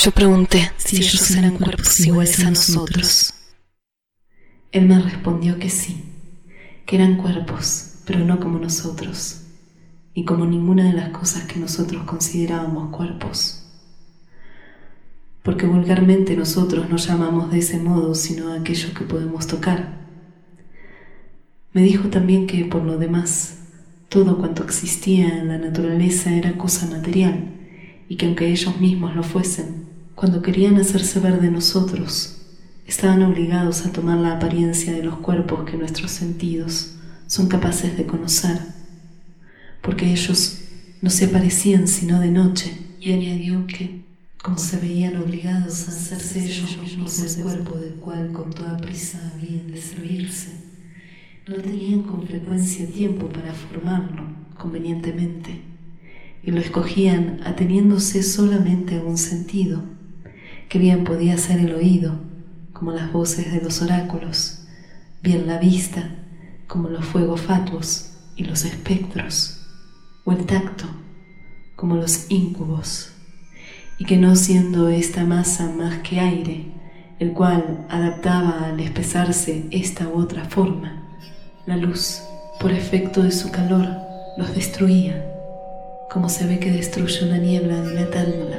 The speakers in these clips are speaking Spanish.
Yo pregunté si ellos eran cuerpos iguales a nosotros. Él me respondió que sí, que eran cuerpos, pero no como nosotros, ni como ninguna de las cosas que nosotros considerábamos cuerpos. Porque vulgarmente nosotros no llamamos de ese modo sino a aquello que podemos tocar. Me dijo también que, por lo demás, todo cuanto existía en la naturaleza era cosa material, y que aunque ellos mismos lo fuesen, cuando querían hacerse ver de nosotros, estaban obligados a tomar la apariencia de los cuerpos que nuestros sentidos son capaces de conocer, porque ellos no se aparecían sino de noche, y añadió que, como se veían obligados a hacerse ellos mismos el cuerpo del cual con toda prisa habían de servirse, no tenían con frecuencia tiempo para formarlo convenientemente, y lo escogían ateniéndose solamente a un sentido, que bien podía ser el oído, como las voces de los oráculos, bien la vista, como los fuegos fatuos y los espectros, o el tacto, como los íncubos, y que no siendo esta masa más que aire, el cual adaptaba al espesarse esta u otra forma, la luz, por efecto de su calor, los destruía, como se ve que destruye una niebla dilatándola.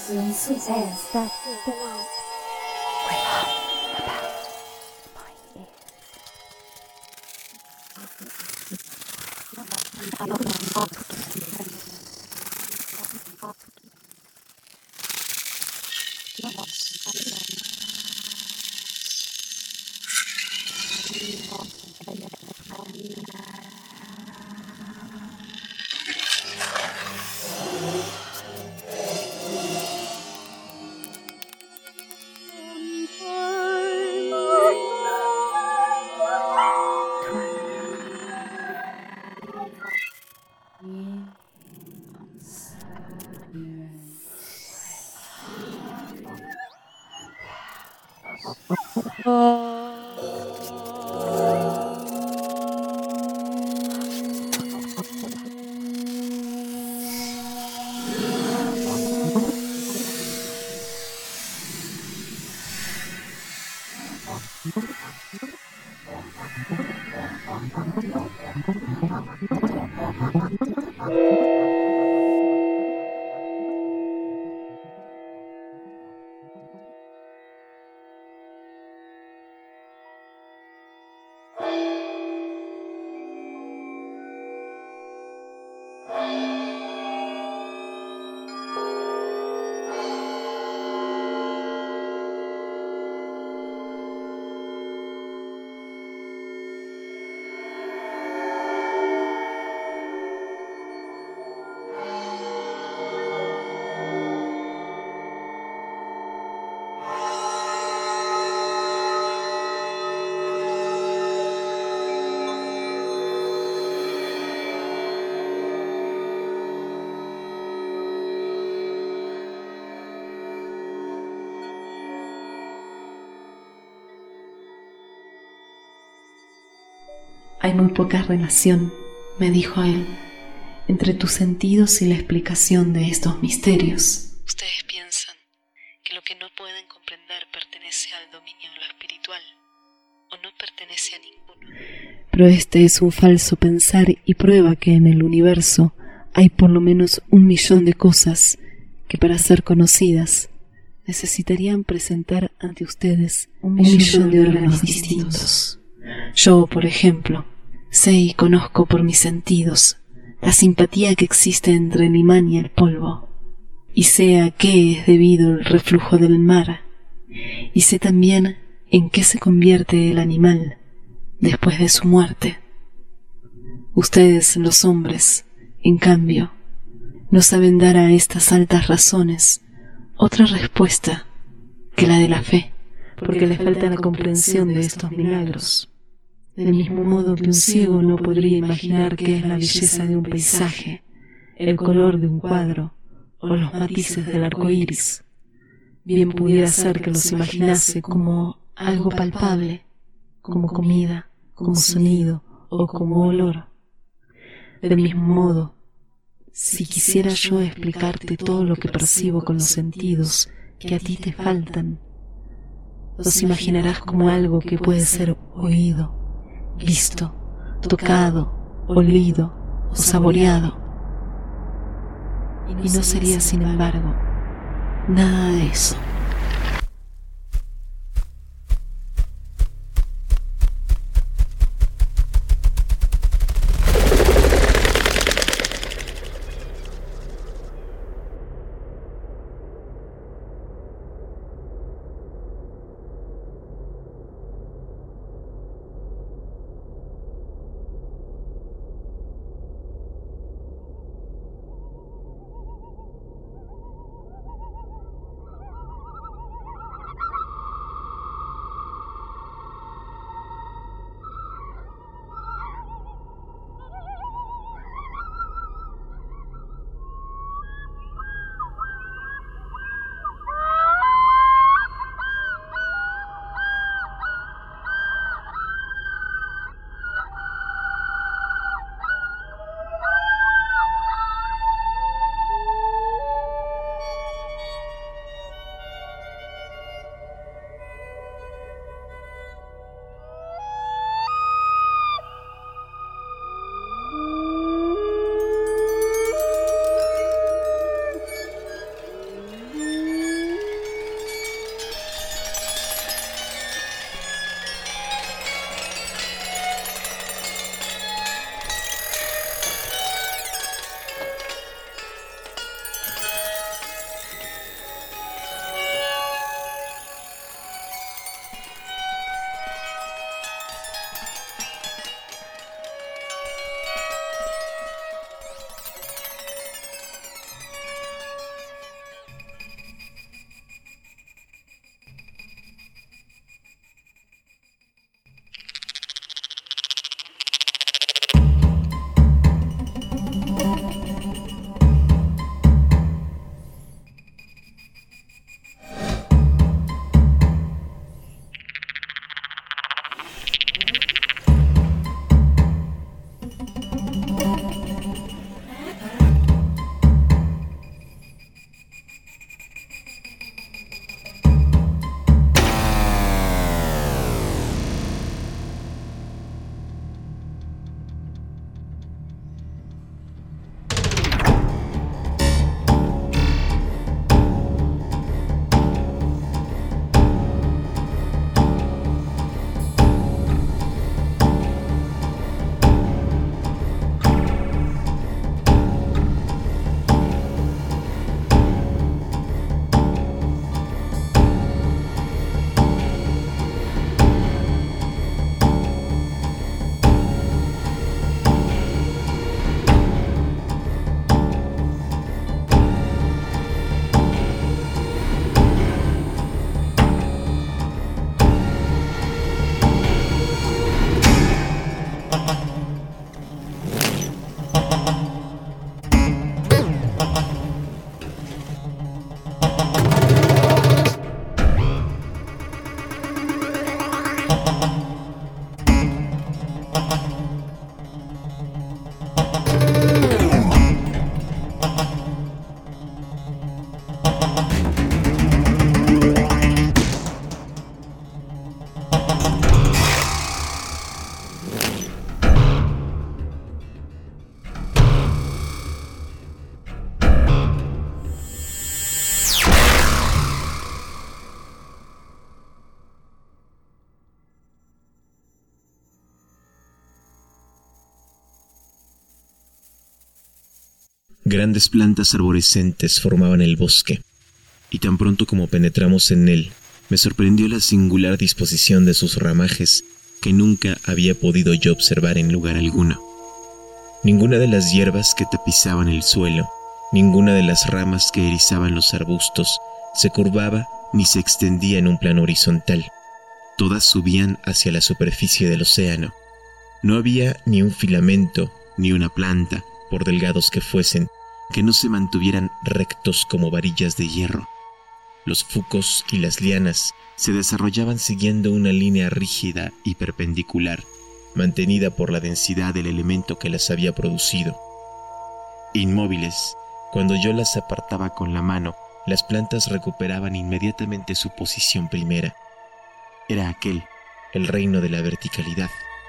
Jesus says that the light will hum about my ears. Hay muy poca relación, me dijo él, entre tus sentidos y la explicación de estos misterios. Ustedes piensan que lo que no pueden comprender pertenece al dominio de lo espiritual, o no pertenece a ninguno. Pero este es un falso pensar y prueba que en el universo hay por lo menos 1.000.000 de cosas que para ser conocidas necesitarían presentar ante ustedes 1.000.000 de órganos distintos. Yo, por ejemplo, sé y conozco por mis sentidos la simpatía que existe entre el imán y el polvo, y sé a qué es debido el reflujo del mar, y sé también en qué se convierte el animal después de su muerte. Ustedes, los hombres, en cambio, no saben dar a estas altas razones otra respuesta que la de la fe, porque les falta la comprensión de estos milagros. Del mismo modo que un ciego no podría imaginar qué es la belleza de un paisaje, el color de un cuadro o los matices del arco iris, bien pudiera ser que los imaginase como algo palpable, como comida, como sonido o como olor. Del mismo modo, si quisiera yo explicarte todo lo que percibo con los sentidos que a ti te faltan, los imaginarás como algo que puede ser oído, visto, tocado, olido o saboreado. Y no sería, sin embargo, nada de eso. Grandes plantas arborescentes formaban el bosque, y tan pronto como penetramos en él, me sorprendió la singular disposición de sus ramajes que nunca había podido yo observar en lugar alguno. Ninguna de las hierbas que tapizaban el suelo, ninguna de las ramas que erizaban los arbustos, se curvaba ni se extendía en un plano horizontal. Todas subían hacia la superficie del océano. No había ni un filamento, ni una planta, por delgados que fuesen, que no se mantuvieran rectos como varillas de hierro. Los fucos y las lianas se desarrollaban siguiendo una línea rígida y perpendicular, mantenida por la densidad del elemento que las había producido. Inmóviles, cuando yo las apartaba con la mano, las plantas recuperaban inmediatamente su posición primera. Era aquel, el reino de la verticalidad.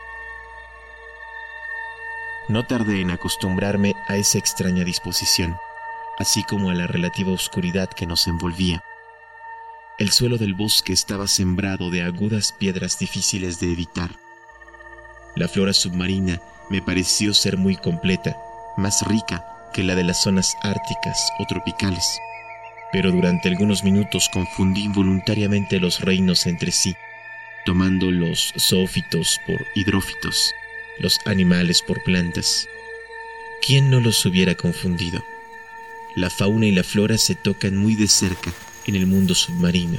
No tardé en acostumbrarme a esa extraña disposición, así como a la relativa oscuridad que nos envolvía. El suelo del bosque estaba sembrado de agudas piedras difíciles de evitar. La flora submarina me pareció ser muy completa, más rica que la de las zonas árticas o tropicales, pero durante algunos minutos confundí involuntariamente los reinos entre sí, tomando los zoófitos por hidrófitos, los animales por plantas. ¿Quién no los hubiera confundido? La fauna y la flora se tocan muy de cerca en el mundo submarino.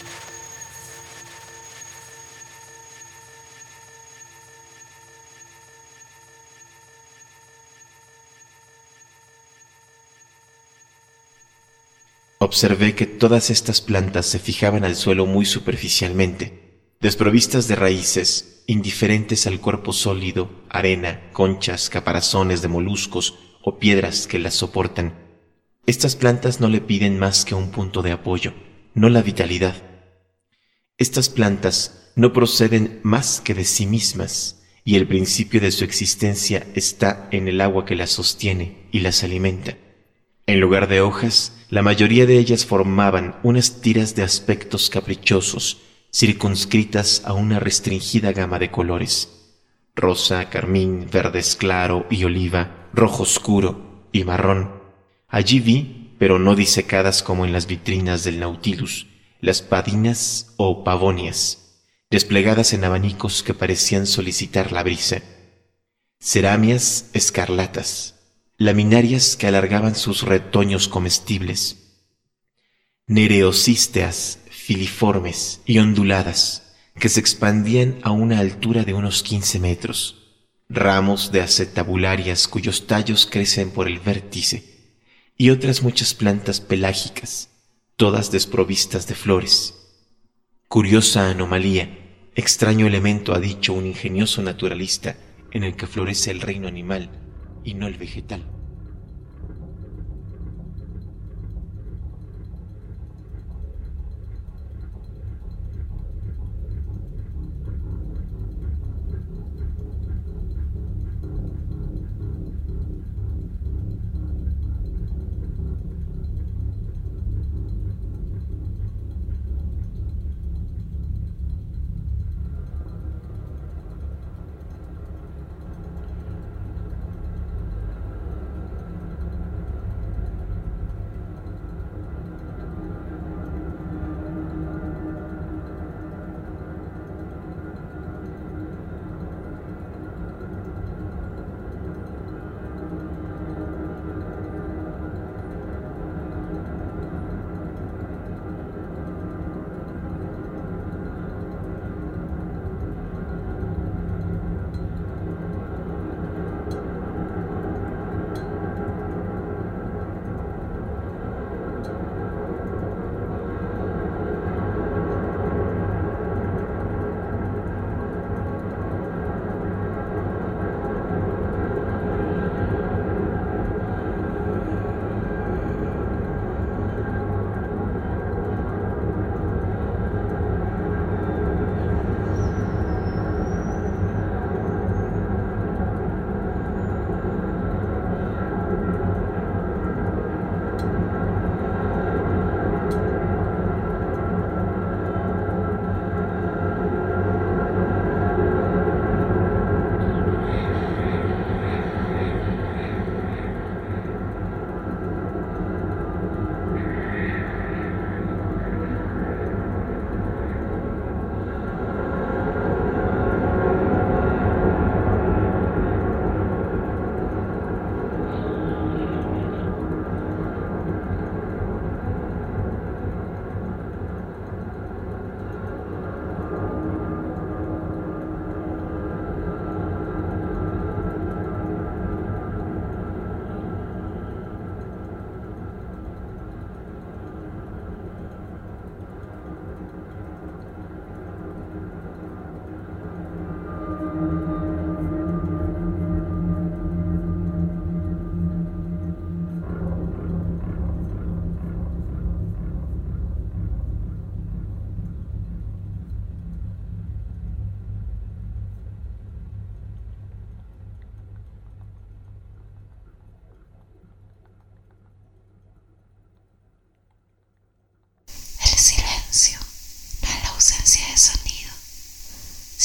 Observé que todas estas plantas se fijaban al suelo muy superficialmente, desprovistas de raíces, indiferentes al cuerpo sólido, arena, conchas, caparazones de moluscos o piedras que las soportan. Estas plantas no le piden más que un punto de apoyo, no la vitalidad. Estas plantas no proceden más que de sí mismas, y el principio de su existencia está en el agua que las sostiene y las alimenta. En lugar de hojas, la mayoría de ellas formaban unas tiras de aspectos caprichosos, circunscritas a una restringida gama de colores: rosa, carmín, verdes claro y oliva, rojo oscuro y marrón. Allí vi, pero no disecadas como en las vitrinas del Nautilus, las padinas o pavonias, desplegadas en abanicos que parecían solicitar la brisa. Ceramias escarlatas, laminarias que alargaban sus retoños comestibles, nereocísteas filiformes y onduladas que se expandían a una altura de unos 15 metros, ramos de acetabularias cuyos tallos crecen por el vértice, y otras muchas plantas pelágicas, todas desprovistas de flores. Curiosa anomalía, extraño elemento, ha dicho un ingenioso naturalista, en el que florece el reino animal y no el vegetal.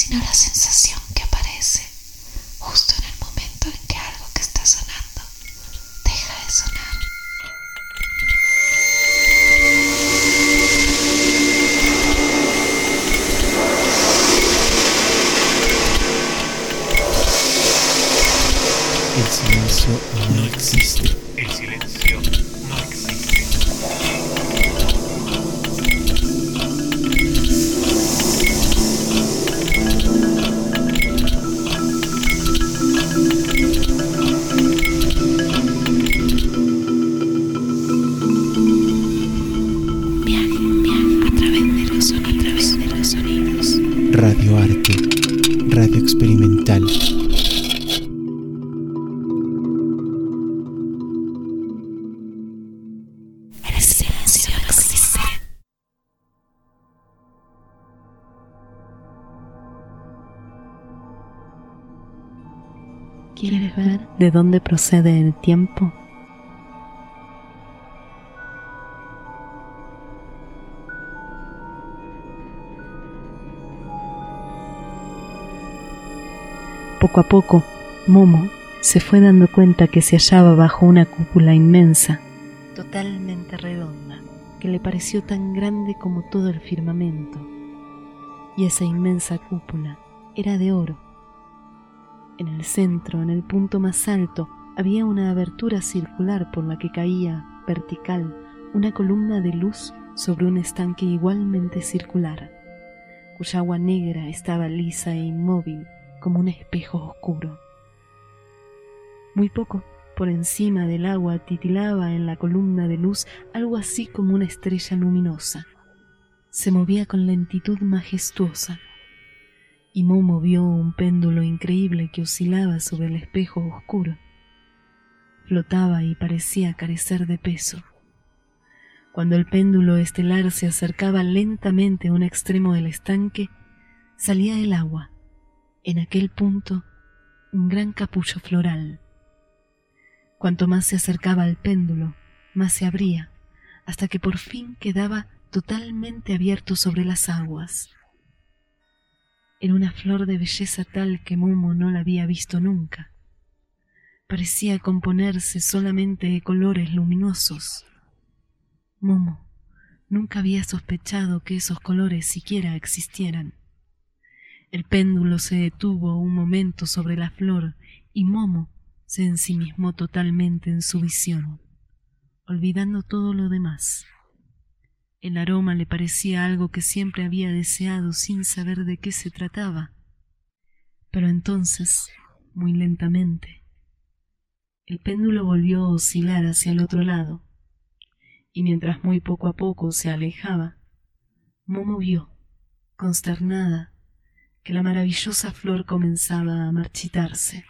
sino la sensación que aparece justo en el momento en que algo que está sonando deja de sonar. El silencio no existe. El silencio no existe. Un viaje a través de los sonidos. Radioarte, radio experimental. El silencio no existe. ¿Quieres ver de dónde procede el tiempo? Poco a poco, Momo se fue dando cuenta que se hallaba bajo una cúpula inmensa, totalmente redonda, que le pareció tan grande como todo el firmamento. Y esa inmensa cúpula era de oro. En el centro, en el punto más alto, había una abertura circular por la que caía, vertical, una columna de luz sobre un estanque igualmente circular, cuya agua negra estaba lisa e inmóvil como un espejo oscuro. Muy poco por encima del agua titilaba en la columna de luz algo así como una estrella luminosa. Se movía con lentitud majestuosa, y Momo vio un péndulo increíble que oscilaba sobre el espejo oscuro. Flotaba y parecía carecer de peso. Cuando el péndulo estelar se acercaba lentamente a un extremo del estanque, salía el agua. En aquel punto, un gran capullo floral. Cuanto más se acercaba al péndulo, más se abría, hasta que por fin quedaba totalmente abierto sobre las aguas. Era una flor de belleza tal que Momo no la había visto nunca. Parecía componerse solamente de colores luminosos. Momo nunca había sospechado que esos colores siquiera existieran. El péndulo se detuvo un momento sobre la flor y Momo se ensimismó totalmente en su visión, olvidando todo lo demás. El aroma le parecía algo que siempre había deseado sin saber de qué se trataba. Pero entonces, muy lentamente, el péndulo volvió a oscilar hacia el otro lado, y mientras muy poco a poco se alejaba, Momo vio, consternada, que la maravillosa flor comenzaba a marchitarse.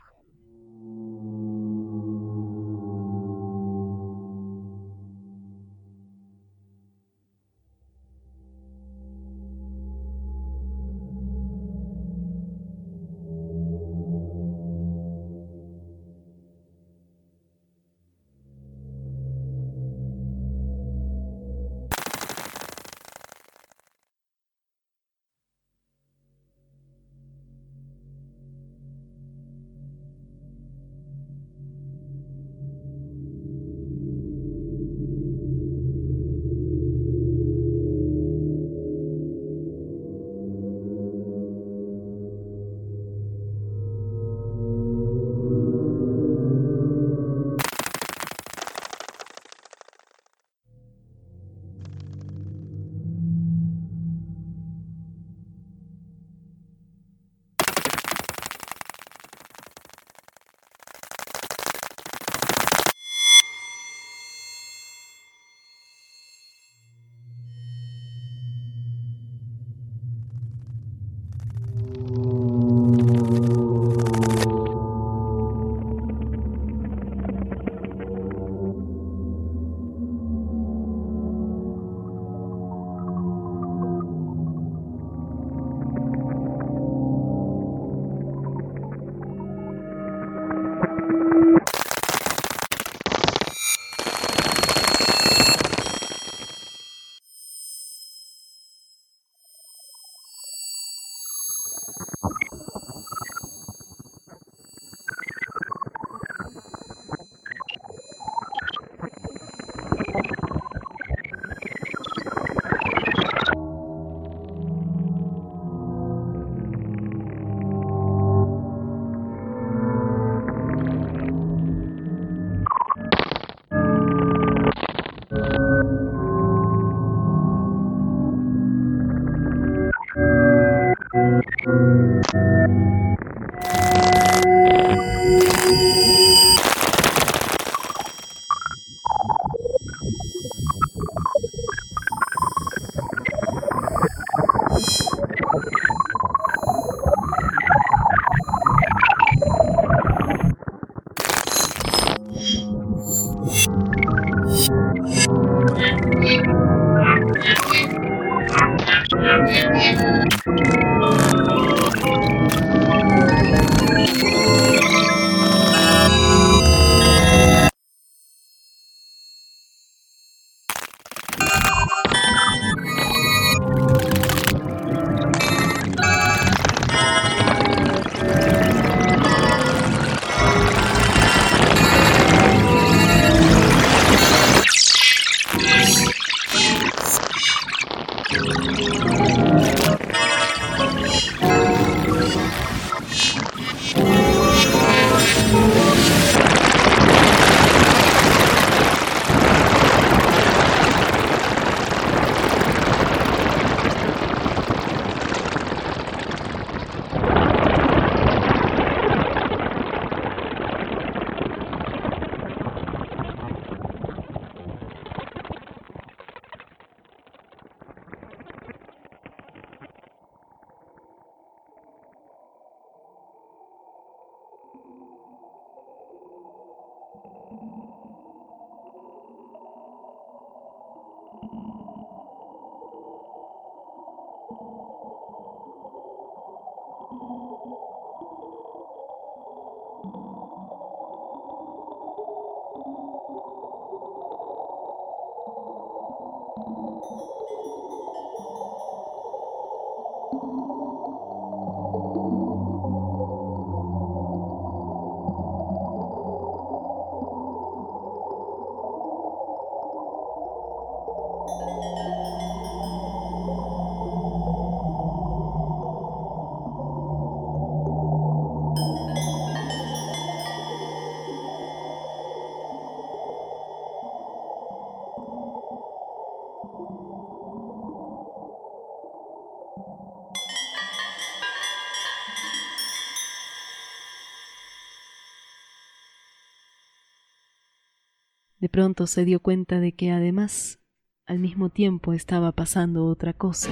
De pronto se dio cuenta de que además, al mismo tiempo estaba pasando otra cosa,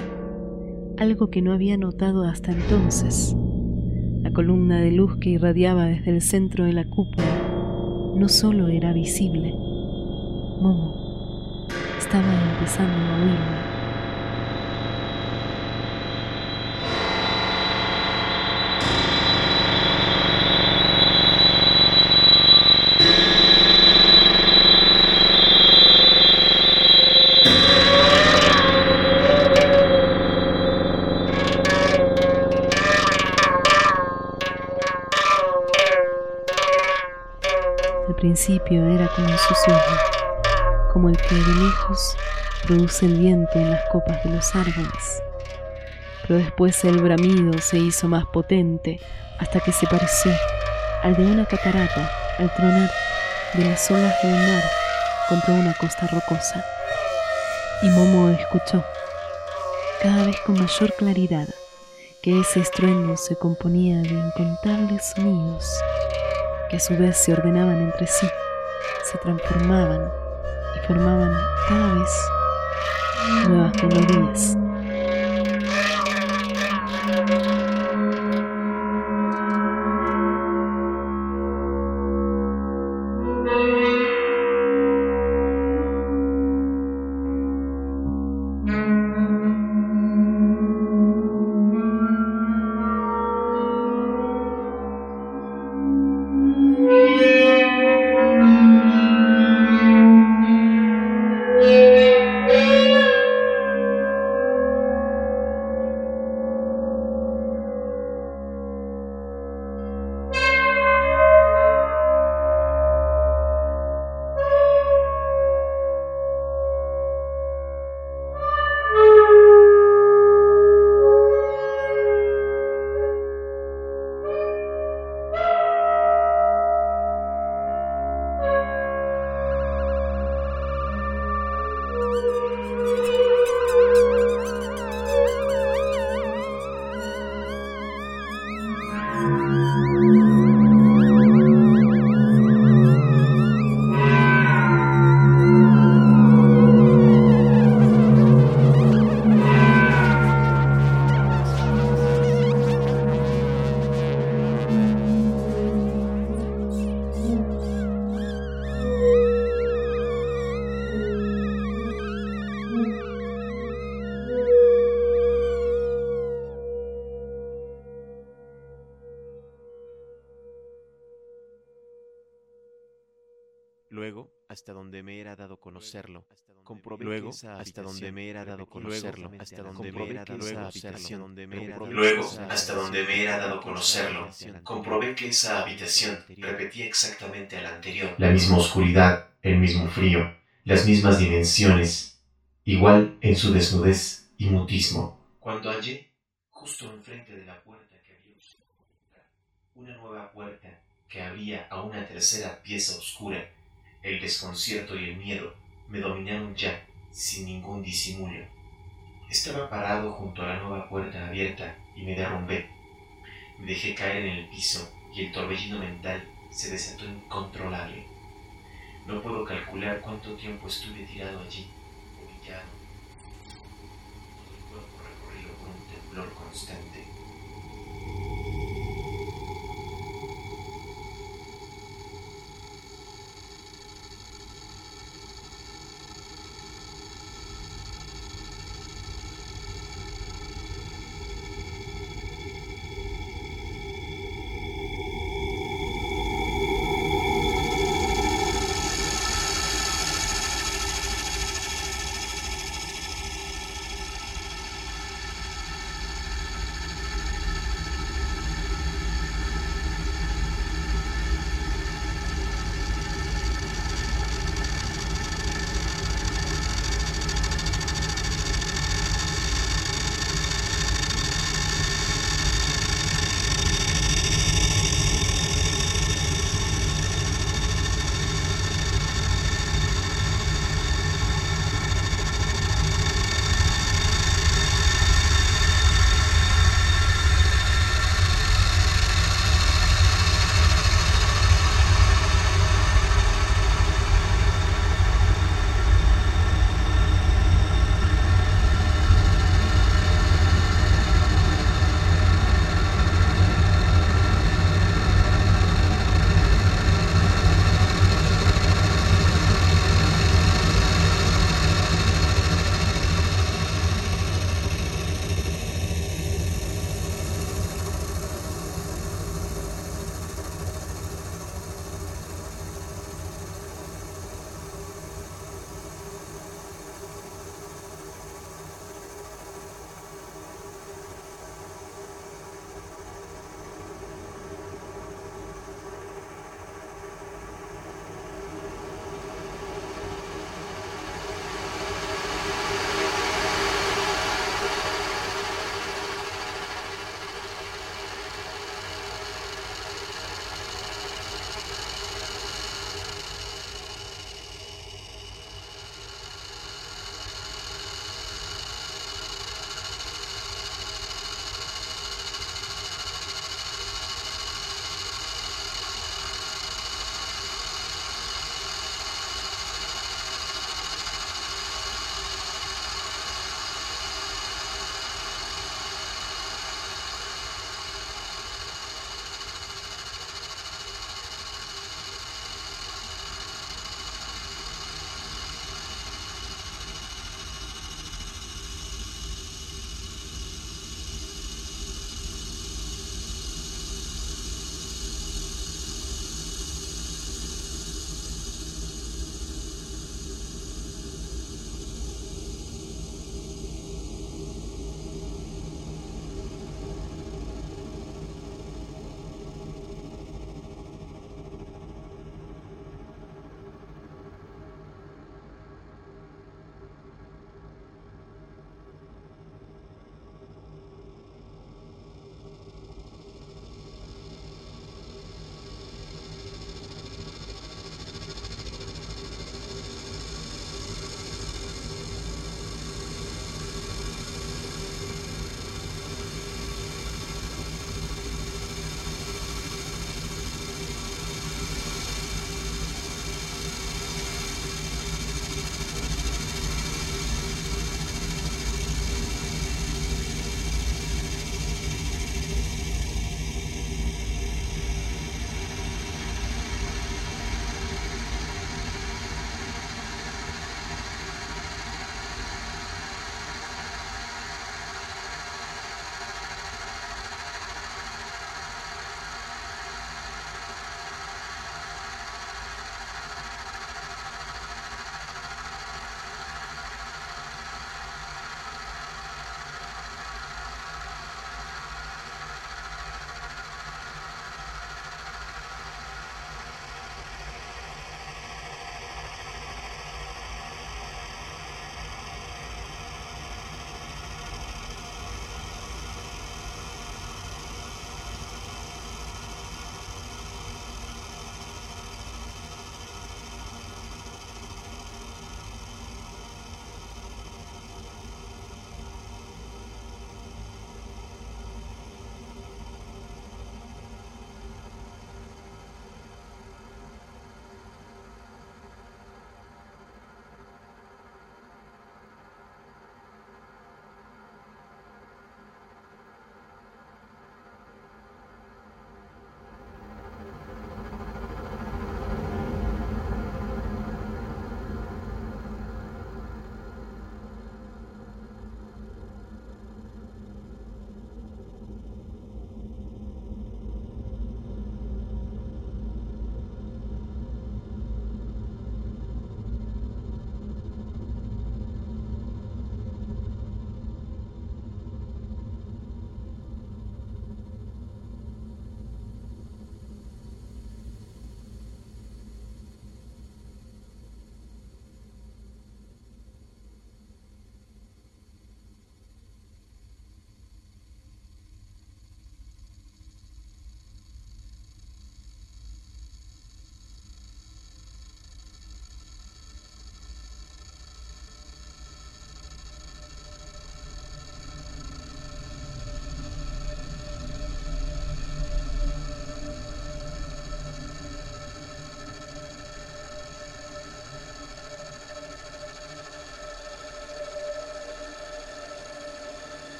algo que no había notado hasta entonces. La columna de luz que irradiaba desde el centro de la cúpula no solo era visible, Momo estaba empezando a oírla. Al principio era como un susurro, como el que de lejos produce el viento en las copas de los árboles. Pero después el bramido se hizo más potente hasta que se pareció al de una catarata al tronar de las olas del mar contra una costa rocosa. Y Momo escuchó, cada vez con mayor claridad, que ese estruendo se componía de incontables sonidos que a su vez se ordenaban entre sí, se transformaban y formaban cada vez nuevas melodías. hasta donde me era dado conocerlo, comprobé luego hasta donde me era dado conocerlo, hasta donde me era dado esa habitación donde me era Luego, hasta donde me era dado conocerlo, comprobé que esa habitación repetía exactamente a la anterior. La misma oscuridad, el mismo frío, las mismas dimensiones, igual en su desnudez y mutismo. Cuando hallé, justo enfrente de la puerta que había una nueva puerta que abría a una tercera pieza oscura, el desconcierto y el miedo me dominaron ya, sin ningún disimulo. Estaba parado junto a la nueva puerta abierta y me derrumbé. Me dejé caer en el piso y el torbellino mental se desató incontrolable. No puedo calcular cuánto tiempo estuve tirado allí, humillado, todo el cuerpo recorrido por un temblor constante.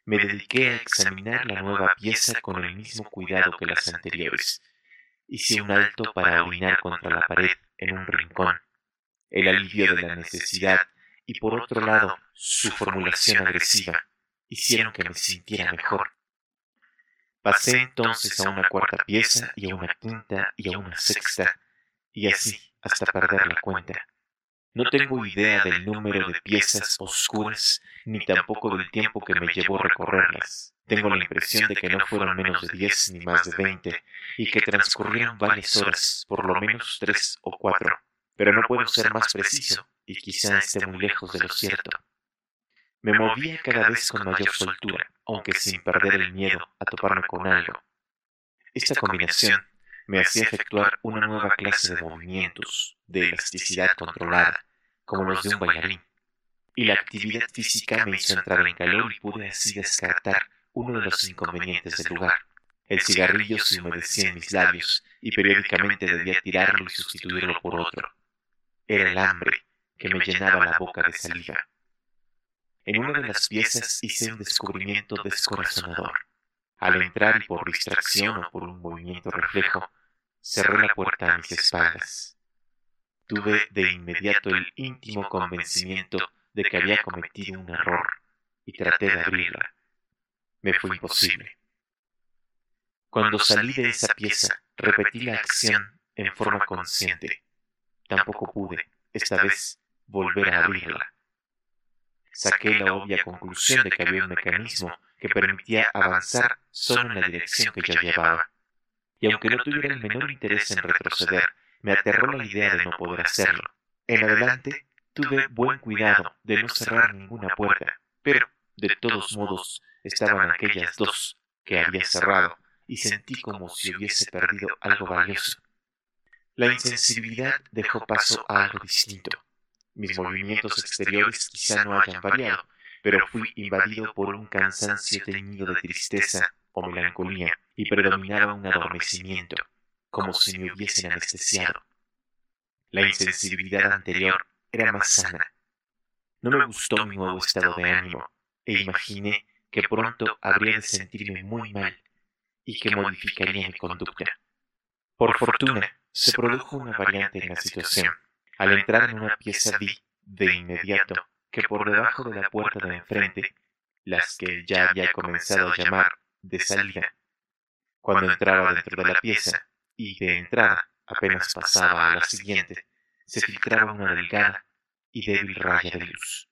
Me dediqué a examinar la nueva pieza con el mismo cuidado que las anteriores. Hice un alto para orinar contra la pared en un rincón. El alivio de la necesidad y por otro lado su formulación agresiva hicieron que me sintiera mejor. Pasé entonces a una cuarta pieza y a una quinta y a una sexta, y así hasta perder la cuenta. No tengo idea del número de piezas oscuras, ni tampoco del tiempo que me llevó recorrerlas. Tengo la impresión de que no fueron menos de 10 ni más de 20, y que transcurrieron varias horas, por lo menos 3 o 4, pero no puedo ser más preciso, y quizá esté muy lejos de lo cierto. Me movía cada vez con mayor soltura, aunque sin perder el miedo a toparme con algo. Esta combinación me hacía efectuar una nueva clase de movimientos, de elasticidad controlada, como los de un bailarín, y la actividad física me hizo entrar en calor y pude así descartar uno de los inconvenientes del lugar. El cigarrillo se humedecía en mis labios y periódicamente debía tirarlo y sustituirlo por otro. Era el hambre que me llenaba la boca de saliva. En una de las piezas hice un descubrimiento descorazonador. Al entrar y por distracción o por un movimiento reflejo, cerré la puerta a mis espaldas. Tuve de inmediato el íntimo convencimiento de que había cometido un error y traté de abrirla. Me fue imposible. Cuando salí de esa pieza, repetí la acción en forma consciente. Tampoco pude, esta vez, volver a abrirla. Saqué la obvia conclusión de que había un mecanismo que permitía avanzar solo en la dirección que yo llevaba. Y aunque no tuviera el menor interés en retroceder, me aterró la idea de no poder hacerlo. En adelante, tuve buen cuidado de no cerrar ninguna puerta, pero, de todos modos, estaban aquellas dos que había cerrado, y sentí como si hubiese perdido algo valioso. La insensibilidad dejó paso a algo distinto. Mis movimientos exteriores quizá no hayan variado, pero fui invadido por un cansancio teñido de tristeza o melancolía, y predominaba un adormecimiento, como si me hubiesen anestesiado. La insensibilidad anterior era más sana. No me gustó mi nuevo estado de ánimo, e imaginé que pronto habría de sentirme muy mal, y que modificaría mi conducta. Por fortuna, se produjo una variante en la situación. Al entrar en una pieza vi, de inmediato, que por debajo de la puerta de enfrente, las que ya había comenzado a llamar de salida, cuando entraba dentro de la pieza, y de entrada apenas pasaba a la siguiente, se filtraba una delgada y débil raya de luz.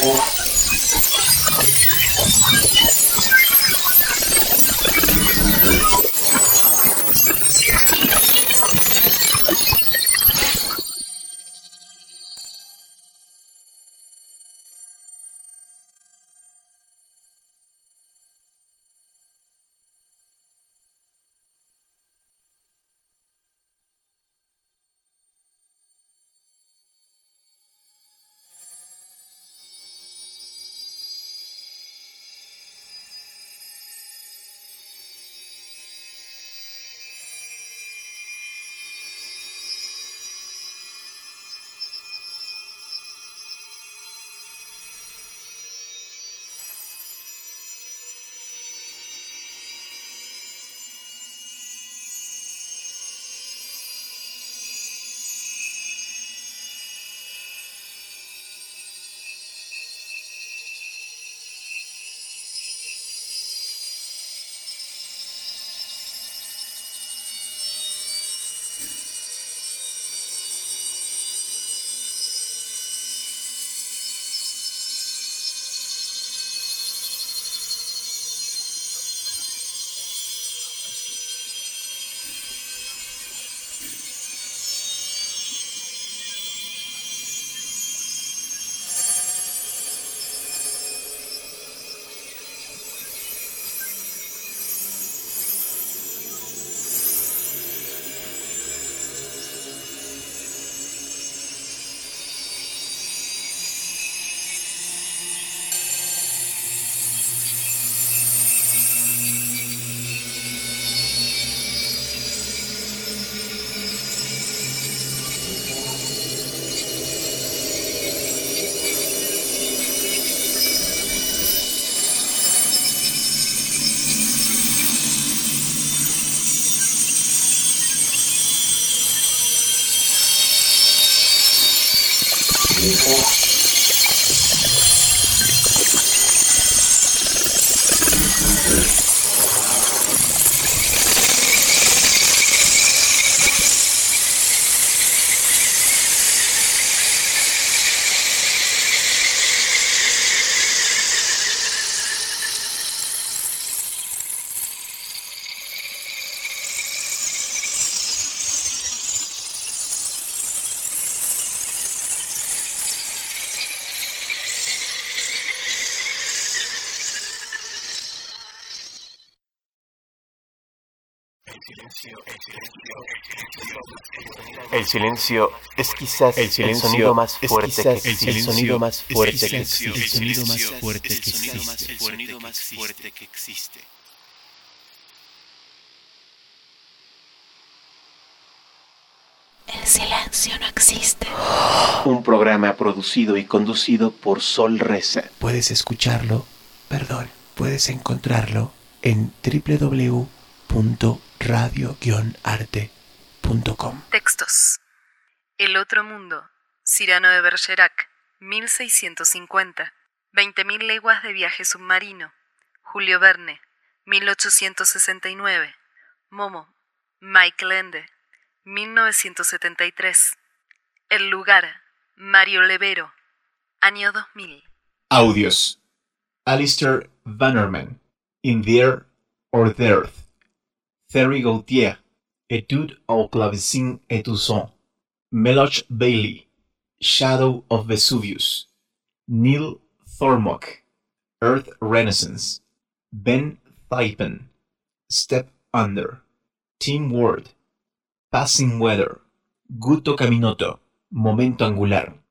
El silencio es quizás el sonido más fuerte que existe. El sonido más fuerte que existe. El sonido más fuerte que existe. El sonido más fuerte que existe. El silencio no existe. Un programa producido y conducido por Sol Reza. Puedes encontrarlo en www.radio-arte.com. Textos. El otro mundo. Cyrano de Bergerac, 1650. 20.000 leguas de viaje submarino. Julio Verne, 1869. Momo, Michael Ende, 1973. El lugar, Mario Levero, año 2000. Audios. Alistair Bannerman, In the Air or the Earth. Thierry Gautier, Étude au clavecin et au son. Meloch Bailey, Shadow of Vesuvius. Neil Thormock, Earth Renaissance. Ben Thaipen, Step Under. Tim Ward, Passing Weather. Guto Caminoto, Momento Angular.